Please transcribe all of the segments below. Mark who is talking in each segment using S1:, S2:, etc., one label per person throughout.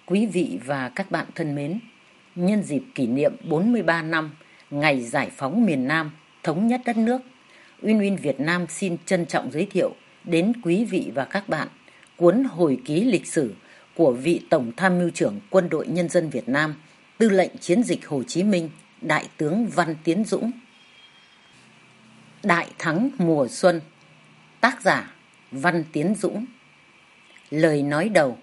S1: Quý vị và các bạn thân mến, nhân dịp kỷ niệm 43 năm ngày giải phóng miền Nam, thống nhất đất nước, Uyên Uyên Việt Nam xin trân trọng giới thiệu đến quý vị và các bạn cuốn hồi ký lịch sử của vị Tổng Tham mưu trưởng Quân đội Nhân dân Việt Nam, Tư lệnh Chiến dịch Hồ Chí Minh, Đại tướng Văn Tiến Dũng. Đại thắng mùa xuân. Tác giả Văn Tiến Dũng. Lời nói đầu.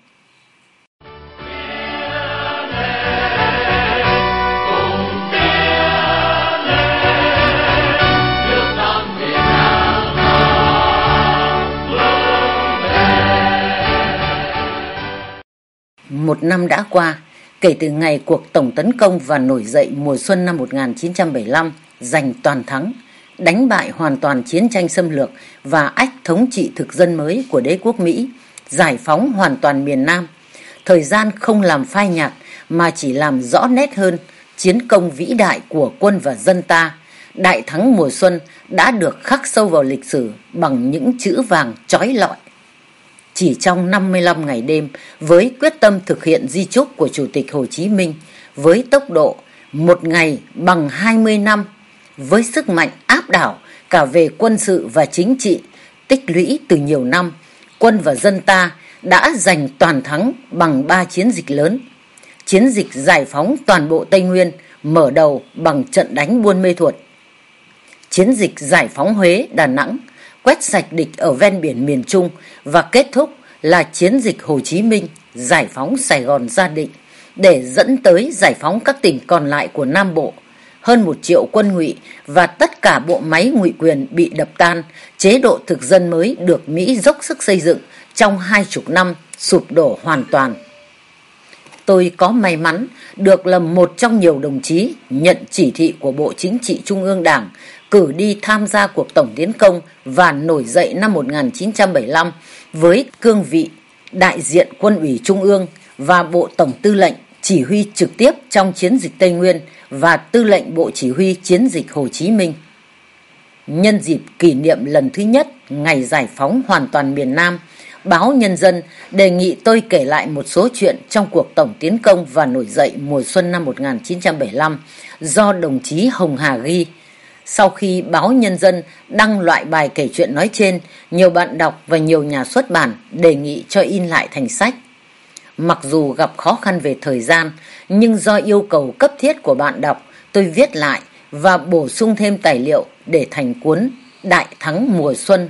S1: Một năm đã qua, kể từ ngày cuộc tổng tấn công và nổi dậy mùa xuân năm 1975 giành toàn thắng, đánh bại hoàn toàn chiến tranh xâm lược và ách thống trị thực dân mới của đế quốc Mỹ, giải phóng hoàn toàn miền Nam. Thời gian không làm phai nhạt mà chỉ làm rõ nét hơn chiến công vĩ đại của quân và dân ta. Đại thắng mùa xuân đã được khắc sâu vào lịch sử bằng những chữ vàng chói lọi. Chỉ trong 55 ngày đêm, với quyết tâm thực hiện di chúc của Chủ tịch Hồ Chí Minh, với tốc độ một ngày bằng 20 năm, với sức mạnh áp đảo cả về quân sự và chính trị, tích lũy từ nhiều năm, quân và dân ta đã giành toàn thắng bằng 3 chiến dịch lớn. Chiến dịch giải phóng toàn bộ Tây Nguyên mở đầu bằng trận đánh Buôn Mê Thuột. Chiến dịch giải phóng Huế, Đà Nẵng, quét sạch địch ở ven biển miền Trung và kết thúc là chiến dịch Hồ Chí Minh giải phóng Sài Gòn Gia Định để dẫn tới giải phóng các tỉnh còn lại của Nam Bộ. Hơn 1 triệu quân ngụy và tất cả bộ máy ngụy quyền bị đập tan, chế độ thực dân mới được Mỹ dốc sức xây dựng trong 20 năm sụp đổ hoàn toàn. Tôi có may mắn được là một trong nhiều đồng chí nhận chỉ thị của Bộ Chính trị Trung ương Đảng cử đi tham gia cuộc tổng tiến công và nổi dậy năm 1975 với cương vị đại diện Quân ủy Trung ương và Bộ Tổng Tư lệnh chỉ huy trực tiếp trong chiến dịch Tây Nguyên và Tư lệnh Bộ Chỉ huy chiến dịch Hồ Chí Minh. Nhân dịp kỷ niệm lần thứ nhất ngày giải phóng hoàn toàn miền Nam, báo Nhân dân đề nghị tôi kể lại một số chuyện trong cuộc tổng tiến công và nổi dậy mùa xuân năm 1975 do đồng chí Hồng Hà ghi. Sau khi báo Nhân dân đăng loại bài kể chuyện nói trên, nhiều bạn đọc và nhiều nhà xuất bản đề nghị cho in lại thành sách. Mặc dù gặp khó khăn về thời gian, nhưng do yêu cầu cấp thiết của bạn đọc, tôi viết lại và bổ sung thêm tài liệu để thành cuốn Đại thắng mùa xuân.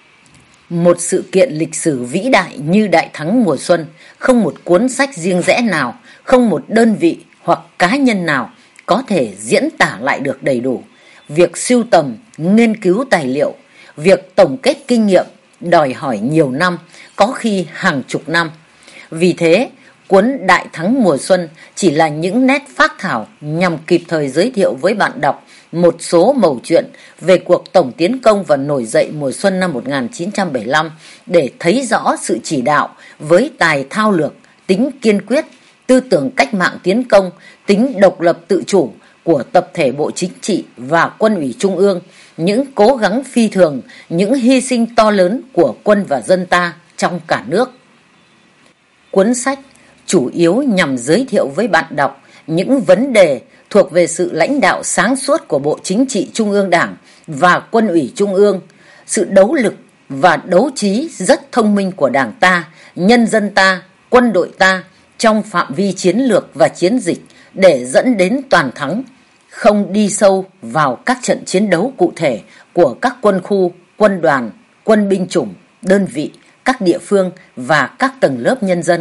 S1: Một sự kiện lịch sử vĩ đại như Đại thắng mùa xuân, không một cuốn sách riêng rẽ nào, không một đơn vị hoặc cá nhân nào có thể diễn tả lại được đầy đủ. Việc sưu tầm, nghiên cứu tài liệu, việc tổng kết kinh nghiệm đòi hỏi nhiều năm, có khi hàng chục năm. Vì thế, cuốn Đại thắng mùa xuân chỉ là những nét phác thảo nhằm kịp thời giới thiệu với bạn đọc một số mẩu chuyện về cuộc tổng tiến công và nổi dậy mùa xuân năm 1975 để thấy rõ sự chỉ đạo với tài thao lược, tính kiên quyết, tư tưởng cách mạng tiến công, tính độc lập tự chủ của tập thể Bộ Chính trị và Quân ủy Trung ương, những cố gắng phi thường, những hy sinh to lớn của quân và dân ta trong cả nước. Cuốn sách chủ yếu nhằm giới thiệu với bạn đọc những vấn đề thuộc về sự lãnh đạo sáng suốt của Bộ Chính trị Trung ương Đảng và Quân ủy Trung ương, sự đấu lực và đấu trí rất thông minh của Đảng ta, nhân dân ta, quân đội ta trong phạm vi chiến lược và chiến dịch để dẫn đến toàn thắng, không đi sâu vào các trận chiến đấu cụ thể của các quân khu, quân đoàn, quân binh chủng, đơn vị, các địa phương và các tầng lớp nhân dân.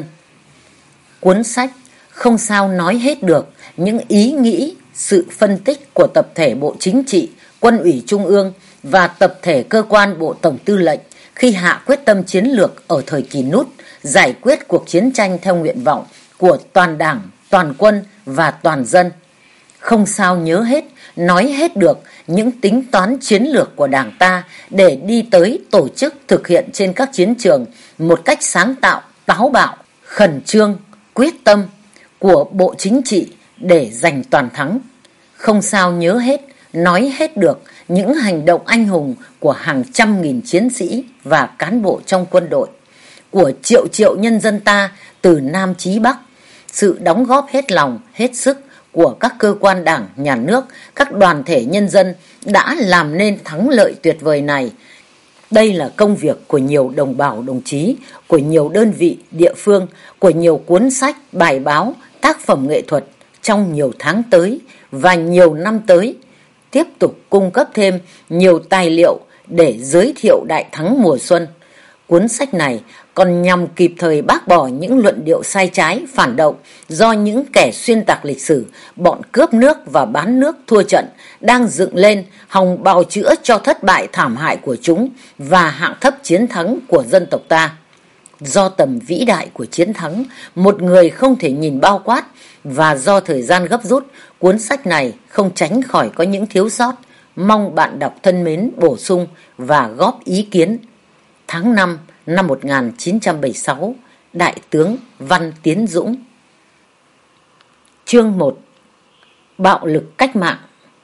S1: Cuốn sách không sao nói hết được những ý nghĩ, sự phân tích của tập thể Bộ Chính trị, Quân ủy Trung ương và tập thể cơ quan Bộ Tổng Tư lệnh khi hạ quyết tâm chiến lược ở thời kỳ nút, giải quyết cuộc chiến tranh theo nguyện vọng của toàn Đảng, toàn quân và toàn dân. Không sao nhớ hết, nói hết được những tính toán chiến lược của Đảng ta để đi tới tổ chức thực hiện trên các chiến trường một cách sáng tạo, táo bạo, khẩn trương, quyết tâm của Bộ Chính trị để giành toàn thắng. Không sao nhớ hết, nói hết được những hành động anh hùng của hàng trăm nghìn chiến sĩ và cán bộ trong quân đội, của triệu triệu nhân dân ta từ Nam chí Bắc, sự đóng góp hết lòng, hết sức của các cơ quan đảng, nhà nước, các đoàn thể nhân dân đã làm nên thắng lợi tuyệt vời này. Đây là công việc của nhiều đồng bào đồng chí, của nhiều đơn vị địa phương, của nhiều cuốn sách, bài báo, tác phẩm nghệ thuật trong nhiều tháng tới và nhiều năm tới. Tiếp tục cung cấp thêm nhiều tài liệu để giới thiệu đại thắng mùa xuân. Cuốn sách này còn nhằm kịp thời bác bỏ những luận điệu sai trái, phản động do những kẻ xuyên tạc lịch sử, bọn cướp nước và bán nước thua trận đang dựng lên, hòng bào chữa cho thất bại thảm hại của chúng và hạng thấp chiến thắng của dân tộc ta. Do tầm vĩ đại của chiến thắng, một người không thể nhìn bao quát, và do thời gian gấp rút, cuốn sách này không tránh khỏi có những thiếu sót. Mong bạn đọc thân mến bổ sung và góp ý kiến. Tháng 5 năm 1976, Đại tướng Văn Tiến Dũng. Chương 1. Bạo lực cách mạng.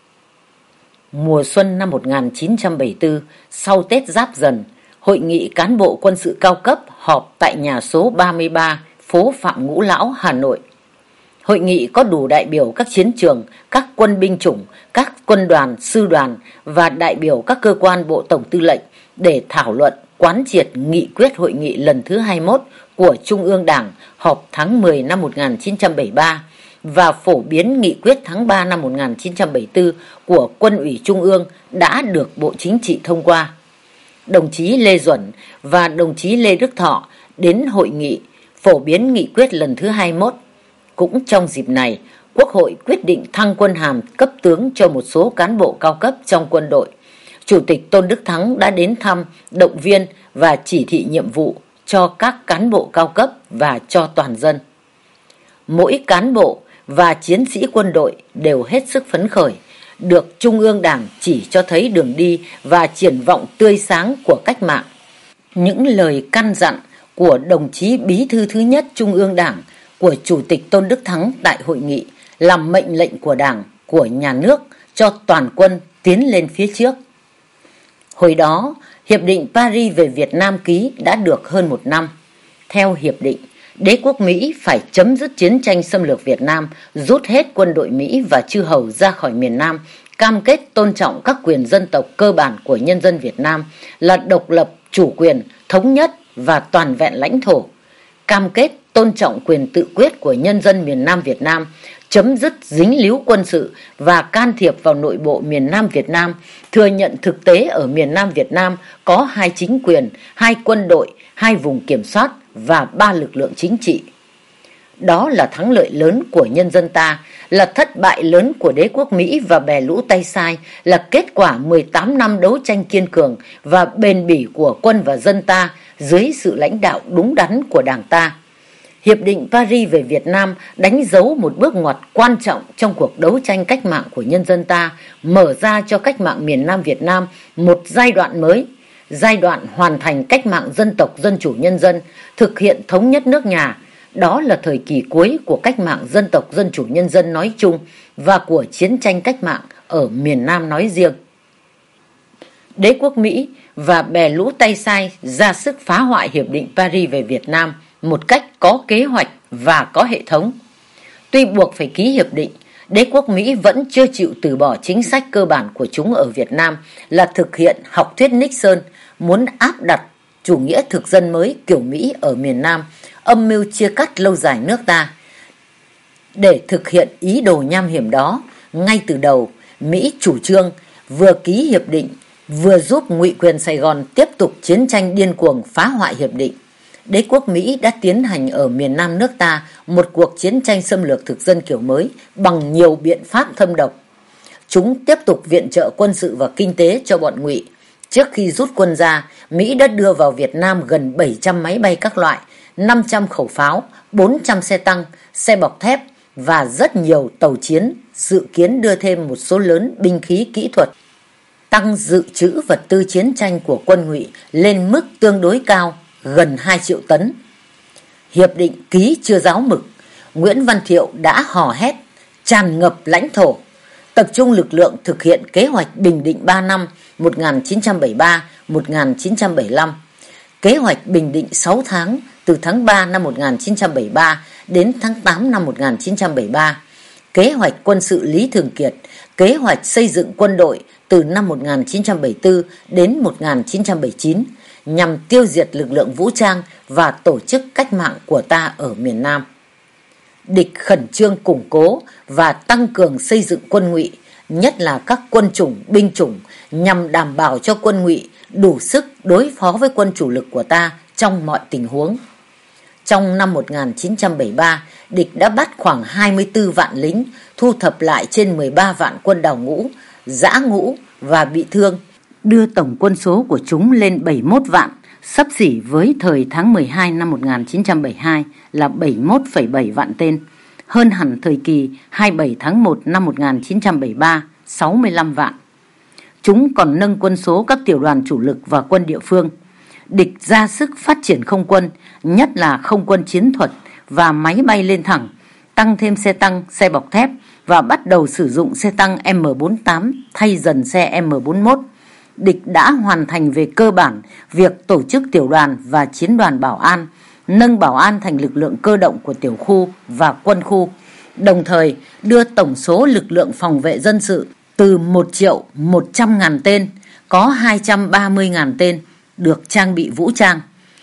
S1: Mùa xuân năm 1974, sau Tết Giáp Dần, Hội nghị cán bộ quân sự cao cấp họp tại nhà số 33, phố Phạm Ngũ Lão, Hà Nội. Hội nghị có đủ đại biểu các chiến trường, các quân binh chủng, các quân đoàn, sư đoàn và đại biểu các cơ quan bộ tổng tư lệnh để thảo luận, quán triệt nghị quyết hội nghị lần thứ 21 của Trung ương Đảng họp tháng 10 năm 1973 và phổ biến nghị quyết tháng 3 năm 1974 của Quân ủy Trung ương đã được Bộ Chính trị thông qua. Đồng chí Lê Duẩn và đồng chí Lê Đức Thọ đến hội nghị phổ biến nghị quyết lần thứ 21. Cũng trong dịp này, Quốc hội quyết định thăng quân hàm cấp tướng cho một số cán bộ cao cấp trong quân đội. Chủ tịch Tôn Đức Thắng đã đến thăm, động viên và chỉ thị nhiệm vụ cho các cán bộ cao cấp và cho toàn dân. Mỗi cán bộ và chiến sĩ quân đội đều hết sức phấn khởi, được Trung ương Đảng chỉ cho thấy đường đi và triển vọng tươi sáng của cách mạng. Những lời căn dặn của đồng chí Bí thư thứ nhất Trung ương Đảng, của Chủ tịch Tôn Đức Thắng tại hội nghị làm mệnh lệnh của Đảng, của nhà nước cho toàn quân tiến lên phía trước. Hồi đó, Hiệp định Paris về Việt Nam ký đã được hơn một năm. Theo hiệp định, đế quốc Mỹ phải chấm dứt chiến tranh xâm lược Việt Nam, rút hết quân đội Mỹ và chư hầu ra khỏi miền Nam, cam kết tôn trọng các quyền dân tộc cơ bản của nhân dân Việt Nam là độc lập, chủ quyền, thống nhất và toàn vẹn lãnh thổ, cam kết tôn trọng quyền tự quyết của nhân dân miền Nam Việt Nam, chấm dứt dính líu quân sự và can thiệp vào nội bộ miền Nam Việt Nam, thừa nhận thực tế ở miền Nam Việt Nam có 2 chính quyền, 2 quân đội, 2 vùng kiểm soát và 3 lực lượng chính trị. Đó là thắng lợi lớn của nhân dân ta, là thất bại lớn của đế quốc Mỹ và bè lũ Tay Sai, là kết quả 18 năm đấu tranh kiên cường và bền bỉ của quân và dân ta dưới sự lãnh đạo đúng đắn của Đảng ta. Hiệp định Paris về Việt Nam đánh dấu một bước ngoặt quan trọng trong cuộc đấu tranh cách mạng của nhân dân ta, mở ra cho cách mạng miền Nam Việt Nam một giai đoạn mới, giai đoạn hoàn thành cách mạng dân tộc dân chủ nhân dân, thực hiện thống nhất nước nhà. Đó là thời kỳ cuối của cách mạng dân tộc dân chủ nhân dân nói chung và của chiến tranh cách mạng ở miền Nam nói riêng. Đế quốc Mỹ và bè lũ Tay Sai ra sức phá hoại Hiệp định Paris về Việt Nam một cách có kế hoạch và có hệ thống. Tuy buộc phải ký hiệp định, đế quốc Mỹ vẫn chưa chịu từ bỏ chính sách cơ bản của chúng ở Việt Nam là thực hiện học thuyết Nixon, muốn áp đặt chủ nghĩa thực dân mới kiểu Mỹ ở miền Nam, âm mưu chia cắt lâu dài nước ta. Để thực hiện ý đồ nham hiểm đó, ngay từ đầu, Mỹ chủ trương vừa ký hiệp định, vừa giúp ngụy quyền Sài Gòn tiếp tục chiến tranh điên cuồng phá hoại hiệp định. Đế quốc Mỹ đã tiến hành ở miền Nam nước ta một cuộc chiến tranh xâm lược thực dân kiểu mới bằng nhiều biện pháp thâm độc. Chúng tiếp tục viện trợ quân sự và kinh tế cho bọn ngụy. Trước khi rút quân ra, Mỹ đã đưa vào Việt Nam gần 700 máy bay các loại, 500 khẩu pháo, 400 xe tăng, xe bọc thép và rất nhiều tàu chiến, dự kiến đưa thêm một số lớn binh khí kỹ thuật. Tăng dự trữ vật tư chiến tranh của quân ngụy lên mức tương đối cao, gần 2 triệu tấn. Hiệp định ký chưa ráo mực, Nguyễn Văn Thiệu đã hò hét tràn ngập lãnh thổ, tập trung lực lượng thực hiện kế hoạch Bình Định 3 năm 1973-1975. Kế hoạch Bình Định 6 tháng từ tháng 3 năm 1973 đến tháng 8 năm 1973, kế hoạch quân sự Lý Thường Kiệt, kế hoạch xây dựng quân đội từ năm 1974 đến 1979 nhằm tiêu diệt lực lượng vũ trang và tổ chức cách mạng của ta ở miền Nam. Địch khẩn trương củng cố và tăng cường xây dựng quân ngụy, nhất là các quân chủng, binh chủng, nhằm đảm bảo cho quân ngụy đủ sức đối phó với quân chủ lực của ta trong mọi tình huống. Trong năm 1973, địch đã bắt khoảng 24 vạn lính, thu thập lại trên 13 vạn quân đào ngũ, giã ngũ và bị thương, đưa tổng quân số của chúng lên 71 vạn, xấp xỉ với thời tháng 12 năm 1972 là 71,7 vạn tên, hơn hẳn thời kỳ 27 tháng 1 năm 1973, 65 vạn. Chúng còn nâng quân số các tiểu đoàn chủ lực và quân địa phương. Địch ra sức phát triển không quân, nhất là không quân chiến thuật và máy bay lên thẳng, tăng thêm xe tăng, xe bọc thép và bắt đầu sử dụng xe tăng M48 thay dần xe M41. Địch đã hoàn thành về cơ bản việc tổ chức tiểu đoàn và chiến đoàn bảo an, nâng bảo an thành lực lượng cơ động của tiểu khu và quân khu, đồng thời đưa tổng số lực lượng phòng vệ dân sự từ 1.100.000 tên, có 230.000 tên được trang bị vũ trang,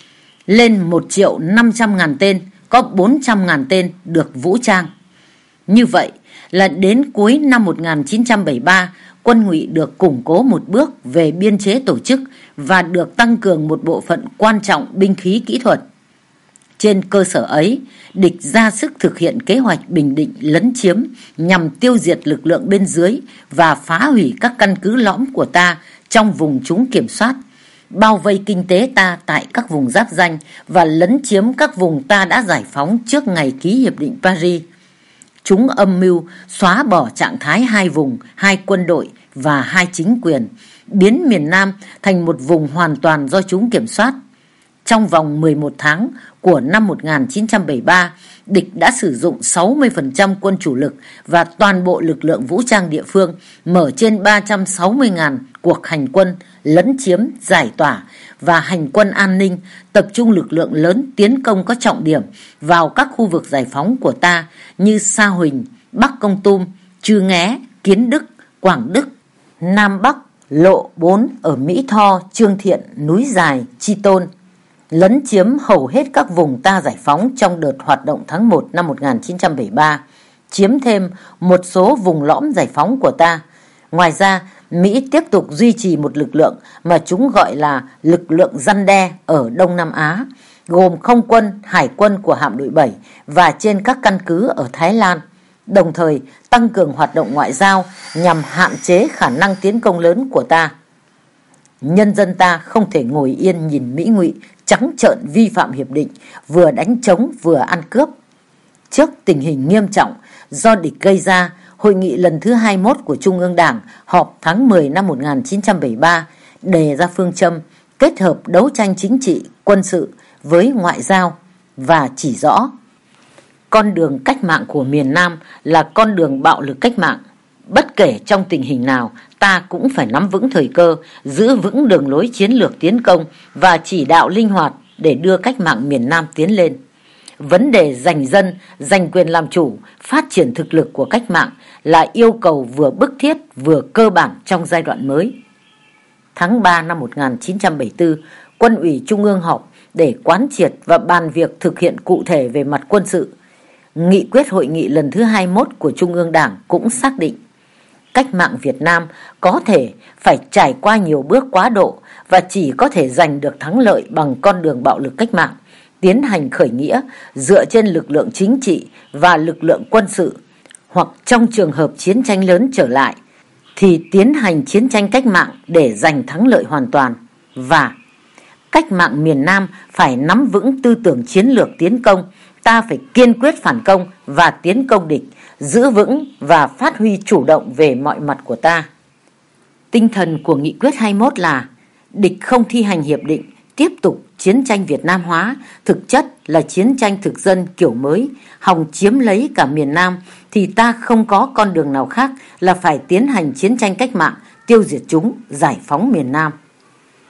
S1: lên 1.500.000 tên, có 400.000 tên được vũ trang. Như vậy là đến cuối năm 1973, quân ngụy được củng cố một bước về biên chế tổ chức và được tăng cường một bộ phận quan trọng binh khí kỹ thuật. Trên cơ sở ấy, địch ra sức thực hiện kế hoạch Bình Định lấn chiếm nhằm tiêu diệt lực lượng bên dưới và phá hủy các căn cứ lõm của ta trong vùng chúng kiểm soát, bao vây kinh tế ta tại các vùng giáp ranh và lấn chiếm các vùng ta đã giải phóng trước ngày ký Hiệp định Paris. Chúng âm mưu xóa bỏ trạng thái hai vùng, hai quân đội và hai chính quyền, biến miền Nam thành một vùng hoàn toàn do chúng kiểm soát. Trong vòng 11 tháng của năm 1973, địch đã sử dụng 60% quân chủ lực và toàn bộ lực lượng vũ trang địa phương, mở trên 360.000 cuộc hành quân, lấn chiếm, giải tỏa và hành quân an ninh, tập trung lực lượng lớn tiến công có trọng điểm vào các khu vực giải phóng của ta như Sa Huỳnh, Bắc Kon Tum, Chư Nghé, Kiến Đức, Quảng Đức, Nam Bắc, Lộ 4 ở Mỹ Tho, Trương Thiện, Núi Dài, Chi Tôn, lấn chiếm hầu hết các vùng ta giải phóng trong đợt hoạt động tháng 1 năm 1973, chiếm thêm một số vùng lõm giải phóng của ta. Ngoài ra, Mỹ tiếp tục duy trì một lực lượng mà chúng gọi là lực lượng răn đe ở Đông Nam Á, gồm không quân, hải quân của hạm đội 7 và trên các căn cứ ở Thái Lan, đồng thời tăng cường hoạt động ngoại giao nhằm hạn chế khả năng tiến công lớn của ta. Nhân dân ta không thể ngồi yên nhìn Mỹ ngụy trắng trợn vi phạm hiệp định, vừa đánh trống vừa ăn cướp. Trước tình hình nghiêm trọng do địch gây ra, Hội nghị lần thứ 21 của Trung ương Đảng họp tháng 10 năm 1973 đề ra phương châm kết hợp đấu tranh chính trị, quân sự với ngoại giao và chỉ rõ con đường cách mạng của miền Nam là con đường bạo lực cách mạng. Bất kể trong tình hình nào, ta cũng phải nắm vững thời cơ, giữ vững đường lối chiến lược tiến công và chỉ đạo linh hoạt để đưa cách mạng miền Nam tiến lên. Vấn đề giành dân, giành quyền làm chủ, phát triển thực lực của cách mạng là yêu cầu vừa bức thiết vừa cơ bản trong giai đoạn mới. Tháng 3 năm 1974, Quân ủy Trung ương họp để quán triệt và bàn việc thực hiện cụ thể về mặt quân sự. Nghị quyết hội nghị lần thứ 21 của Trung ương Đảng cũng xác định cách mạng Việt Nam có thể phải trải qua nhiều bước quá độ và chỉ có thể giành được thắng lợi bằng con đường bạo lực cách mạng, tiến hành khởi nghĩa dựa trên lực lượng chính trị và lực lượng quân sự, hoặc trong trường hợp chiến tranh lớn trở lại thì tiến hành chiến tranh cách mạng để giành thắng lợi hoàn toàn. Và cách mạng miền Nam phải nắm vững tư tưởng chiến lược tiến công, ta phải kiên quyết phản công và tiến công địch, giữ vững và phát huy chủ động về mọi mặt của ta. Tinh thần của nghị quyết 21 là địch không thi hành hiệp định, tiếp tục chiến tranh Việt Nam hóa, thực chất là chiến tranh thực dân kiểu mới, hòng chiếm lấy cả miền Nam, thì ta không có con đường nào khác là phải tiến hành chiến tranh cách mạng, tiêu diệt chúng, giải phóng miền Nam.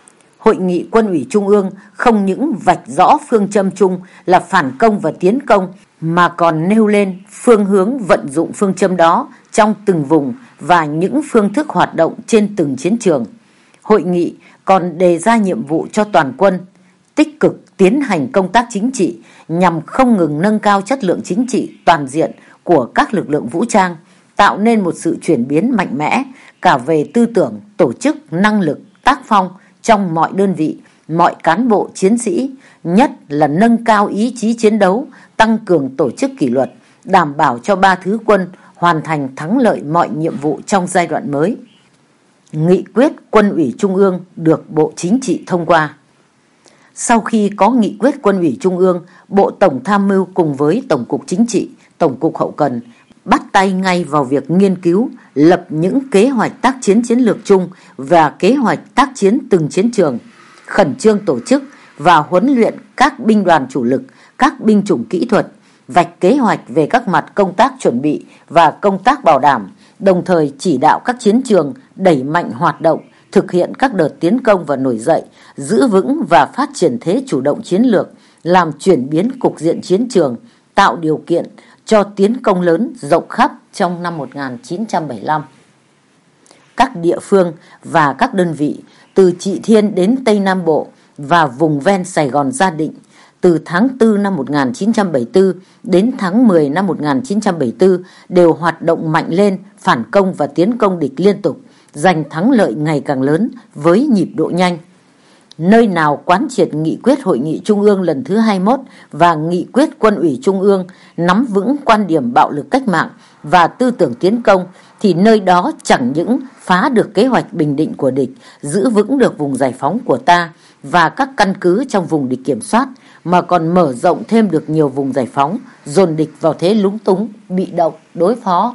S1: Hội nghị Quân ủy Trung ương không những vạch rõ phương châm chung là phản công và tiến công, mà còn nêu lên phương hướng vận dụng phương châm đó trong từng vùng và những phương thức hoạt động trên từng chiến trường. Hội nghị còn đề ra nhiệm vụ cho toàn quân tích cực tiến hành công tác chính trị nhằm không ngừng nâng cao chất lượng chính trị toàn diện của các lực lượng vũ trang, tạo nên một sự chuyển biến mạnh mẽ cả về tư tưởng, tổ chức, năng lực, tác phong trong mọi đơn vị, mọi cán bộ chiến sĩ, nhất là nâng cao ý chí chiến đấu, tăng cường tổ chức kỷ luật, đảm bảo cho ba thứ quân hoàn thành thắng lợi mọi nhiệm vụ trong giai đoạn mới. Nghị quyết Quân ủy Trung ương được Bộ Chính trị thông qua. Sau khi có nghị quyết Quân ủy Trung ương, Bộ Tổng Tham mưu cùng với Tổng cục Chính trị, Tổng cục Hậu cần bắt tay ngay vào việc nghiên cứu, lập những kế hoạch tác chiến chiến lược chung và kế hoạch tác chiến từng chiến trường, khẩn trương tổ chức và huấn luyện các binh đoàn chủ lực, các binh chủng kỹ thuật, vạch kế hoạch về các mặt công tác chuẩn bị và công tác bảo đảm, đồng thời chỉ đạo các chiến trường đẩy mạnh hoạt động, thực hiện các đợt tiến công và nổi dậy, giữ vững và phát triển thế chủ động chiến lược, làm chuyển biến cục diện chiến trường, tạo điều kiện cho tiến công lớn rộng khắp trong năm 1975. Các địa phương và các đơn vị từ Trị Thiên đến Tây Nam Bộ và vùng ven Sài Gòn Gia Định từ tháng 4 năm 1974 đến tháng 10 năm 1974 đều hoạt động mạnh lên, phản công và tiến công địch liên tục, giành thắng lợi ngày càng lớn với nhịp độ nhanh. Nơi nào quán triệt nghị quyết Hội nghị Trung ương lần thứ 21 và nghị quyết Quân ủy Trung ương nắm vững quan điểm bạo lực cách mạng và tư tưởng tiến công, thì nơi đó chẳng những phá được kế hoạch bình định của địch, giữ vững được vùng giải phóng của ta và các căn cứ trong vùng địch kiểm soát, mà còn mở rộng thêm được nhiều vùng giải phóng, dồn địch vào thế lúng túng, bị động, đối phó.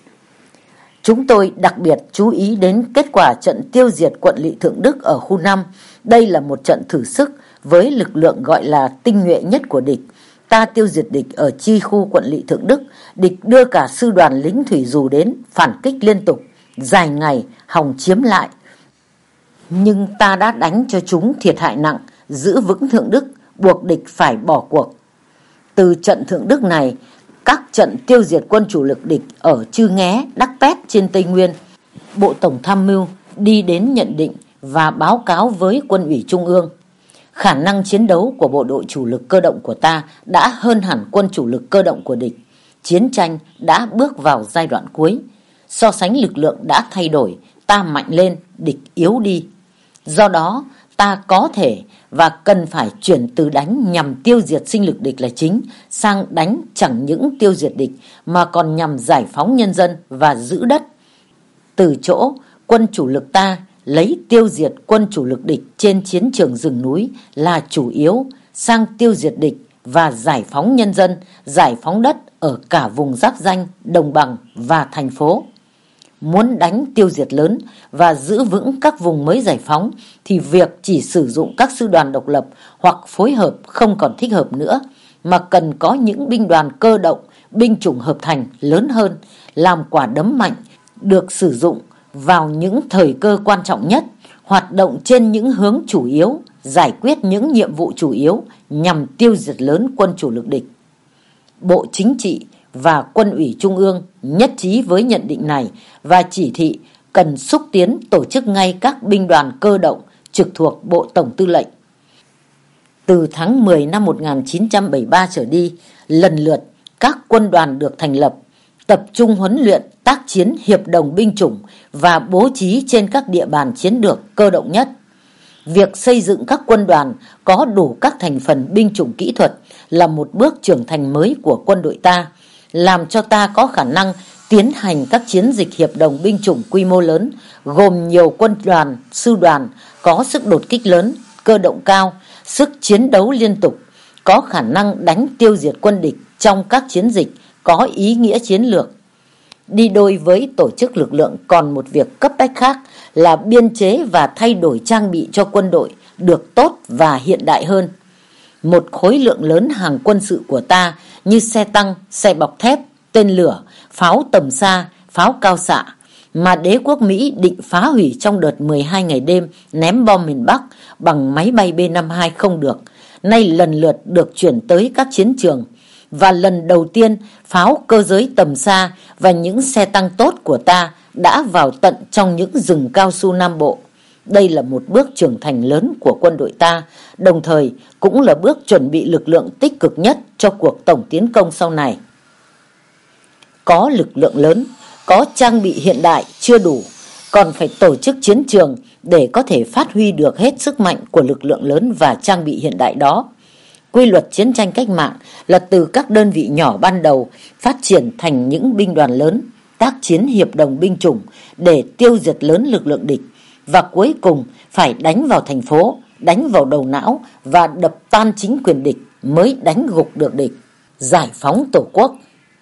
S1: Chúng tôi đặc biệt chú ý đến kết quả trận tiêu diệt quận Lỵ Thượng Đức ở khu 5. Đây là một trận thử sức với lực lượng gọi là tinh nhuệ nhất của địch. Ta tiêu diệt địch ở chi khu quận Lỵ Thượng Đức, địch đưa cả sư đoàn lính thủy dù đến, phản kích liên tục, dài ngày, hòng chiếm lại. Nhưng ta đã đánh cho chúng thiệt hại nặng, giữ vững Thượng Đức, buộc địch phải bỏ cuộc. Từ trận Thượng Đức này, các trận tiêu diệt quân chủ lực địch ở Chư Nghé, Đắc Pét trên Tây Nguyên, Bộ Tổng Tham mưu đi đến nhận định và báo cáo với Quân ủy Trung ương. Khả năng chiến đấu của bộ đội chủ lực cơ động của ta đã hơn hẳn quân chủ lực cơ động của địch. Chiến tranh đã bước vào giai đoạn cuối. So sánh lực lượng đã thay đổi, ta mạnh lên, địch yếu đi. Do đó, ta có thể và cần phải chuyển từ đánh nhằm tiêu diệt sinh lực địch là chính sang đánh chẳng những tiêu diệt địch mà còn nhằm giải phóng nhân dân và giữ đất. Từ chỗ quân chủ lực ta lấy tiêu diệt quân chủ lực địch trên chiến trường rừng núi là chủ yếu, sang tiêu diệt địch và giải phóng nhân dân, giải phóng đất ở cả vùng giáp ranh, đồng bằng và thành phố. Muốn đánh tiêu diệt lớn và giữ vững các vùng mới giải phóng thì việc chỉ sử dụng các sư đoàn độc lập hoặc phối hợp không còn thích hợp nữa, mà cần có những binh đoàn cơ động, binh chủng hợp thành lớn hơn, làm quả đấm mạnh, được sử dụng vào những thời cơ quan trọng nhất, hoạt động trên những hướng chủ yếu, giải quyết những nhiệm vụ chủ yếu nhằm tiêu diệt lớn quân chủ lực địch. Bộ Chính trị và Quân ủy Trung ương nhất trí với nhận định này và chỉ thị cần xúc tiến tổ chức ngay các binh đoàn cơ động trực thuộc Bộ Tổng Tư lệnh. Từ tháng 10 năm 1973 trở đi, lần lượt các quân đoàn được thành lập, tập trung huấn luyện tác chiến hiệp đồng binh chủng và bố trí trên các địa bàn chiến lược cơ động nhất. Việc xây dựng các quân đoàn có đủ các thành phần binh chủng kỹ thuật là một bước trưởng thành mới của quân đội ta, làm cho ta có khả năng tiến hành các chiến dịch hiệp đồng binh chủng quy mô lớn, gồm nhiều quân đoàn, sư đoàn, có sức đột kích lớn, cơ động cao, sức chiến đấu liên tục, có khả năng đánh tiêu diệt quân địch trong các chiến dịch có ý nghĩa chiến lược. Đi đôi với tổ chức lực lượng còn một việc cấp bách khác là biên chế và thay đổi trang bị cho quân đội được tốt và hiện đại hơn. Một khối lượng lớn hàng quân sự của ta như xe tăng, xe bọc thép, tên lửa, pháo tầm xa, pháo cao xạ, mà đế quốc Mỹ định phá hủy trong đợt 12 ngày đêm ném bom miền Bắc bằng máy bay B-52 không được, nay lần lượt được chuyển tới các chiến trường. Và lần đầu tiên, pháo cơ giới tầm xa và những xe tăng tốt của ta đã vào tận trong những rừng cao su Nam Bộ. Đây là một bước trưởng thành lớn của quân đội ta, đồng thời cũng là bước chuẩn bị lực lượng tích cực nhất cho cuộc tổng tiến công sau này. Có lực lượng lớn, có trang bị hiện đại chưa đủ, còn phải tổ chức chiến trường để có thể phát huy được hết sức mạnh của lực lượng lớn và trang bị hiện đại đó. Quy luật chiến tranh cách mạng là từ các đơn vị nhỏ ban đầu phát triển thành những binh đoàn lớn, tác chiến hiệp đồng binh chủng để tiêu diệt lớn lực lượng địch, và cuối cùng phải đánh vào thành phố, đánh vào đầu não và đập tan chính quyền địch mới đánh gục được địch, giải phóng Tổ quốc.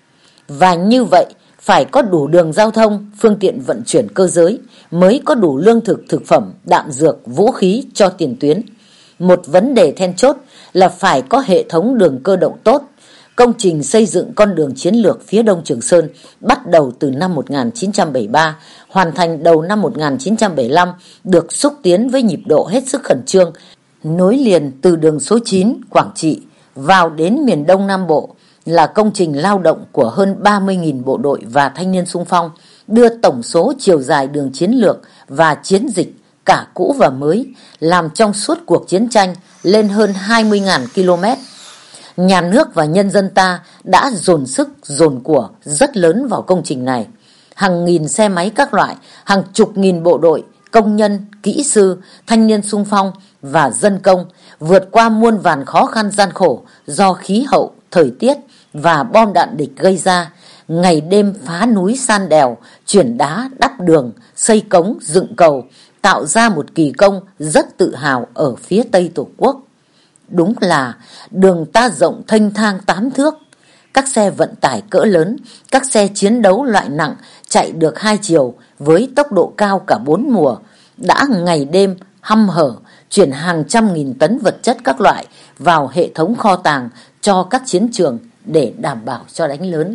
S1: Và như vậy, phải có đủ đường giao thông, phương tiện vận chuyển cơ giới, mới có đủ lương thực, thực phẩm, đạn dược, vũ khí cho tiền tuyến. Một vấn đề then chốt là phải có hệ thống đường cơ động tốt. Công trình xây dựng con đường chiến lược phía đông Trường Sơn bắt đầu từ năm 1973, hoàn thành đầu năm 1975, được xúc tiến với nhịp độ hết sức khẩn trương, nối liền từ đường số 9 Quảng Trị vào đến miền Đông Nam Bộ, là công trình lao động của hơn 30.000 bộ đội và thanh niên xung phong, đưa tổng số chiều dài đường chiến lược và chiến dịch cả cũ và mới làm trong suốt cuộc chiến tranh lên hơn 20.000 km. Nhà nước và nhân dân ta đã dồn sức dồn của rất lớn vào công trình này. Hàng nghìn xe máy các loại, hàng chục nghìn bộ đội, công nhân, kỹ sư, thanh niên xung phong và dân công vượt qua muôn vàn khó khăn gian khổ do khí hậu, thời tiết và bom đạn địch gây ra, ngày đêm phá núi san đèo, chuyển đá đắp đường, xây cống, dựng cầu, tạo ra một kỳ công rất tự hào ở phía Tây Tổ quốc. Đúng là đường ta rộng thênh thang 8 thước, các xe vận tải cỡ lớn, các xe chiến đấu loại nặng chạy được 2 chiều với tốc độ cao cả 4 mùa, đã ngày đêm hăm hở chuyển hàng trăm nghìn tấn vật chất các loại vào hệ thống kho tàng cho các chiến trường để đảm bảo cho đánh lớn.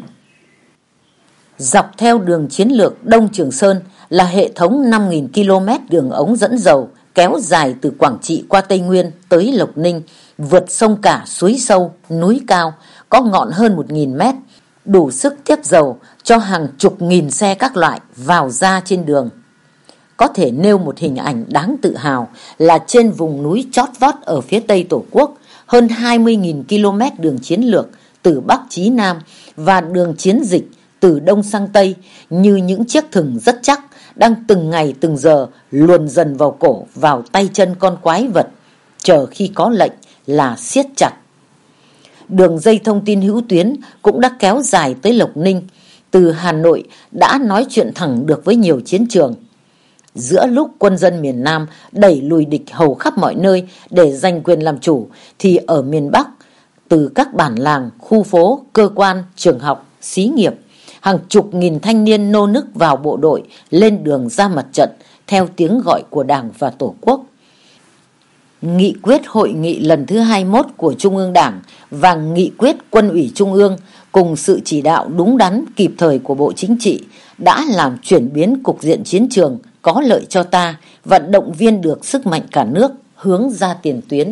S1: Dọc theo đường chiến lược Đông Trường Sơn là hệ thống 5.000 km đường ống dẫn dầu kéo dài từ Quảng Trị qua Tây Nguyên tới Lộc Ninh, vượt sông cả, suối sâu, núi cao, có ngọn hơn 1.000 mét, đủ sức tiếp dầu cho hàng chục nghìn xe các loại vào ra trên đường. Có thể nêu một hình ảnh đáng tự hào là trên vùng núi chót vót ở phía Tây Tổ quốc, hơn 20.000 km đường chiến lược từ Bắc chí Nam và đường chiến dịch từ Đông sang Tây như những chiếc thừng rất chắc đang từng ngày từng giờ luồn dần vào cổ, vào tay chân con quái vật, chờ khi có lệnh là siết chặt. Đường dây thông tin hữu tuyến cũng đã kéo dài tới Lộc Ninh, từ Hà Nội đã nói chuyện thẳng được với nhiều chiến trường. Giữa lúc quân dân miền Nam đẩy lùi địch hầu khắp mọi nơi để giành quyền làm chủ, thì ở miền Bắc, từ các bản làng, khu phố, cơ quan, trường học, xí nghiệp, hàng chục nghìn thanh niên nô nức vào bộ đội, lên đường ra mặt trận theo tiếng gọi của Đảng và Tổ quốc. Nghị quyết hội nghị lần thứ 21 của Trung ương Đảng và nghị quyết Quân ủy Trung ương cùng sự chỉ đạo đúng đắn kịp thời của Bộ Chính trị đã làm chuyển biến cục diện chiến trường có lợi cho ta và động viên được sức mạnh cả nước hướng ra tiền tuyến.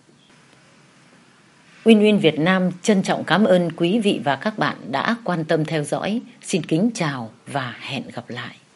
S1: Win Việt Nam trân trọng cảm ơn quý vị và các bạn đã quan tâm theo dõi. Xin kính chào và hẹn gặp lại.